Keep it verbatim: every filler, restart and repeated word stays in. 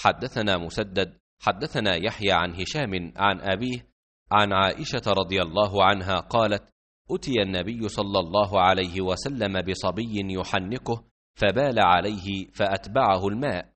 حدثنا مسدد حدثنا يحيى عن هشام عن أبيه عن عائشة رضي الله عنها قالت: أتي النبي صلى الله عليه وسلم بصبي يحنكه فبال عليه فأتبعه الماء،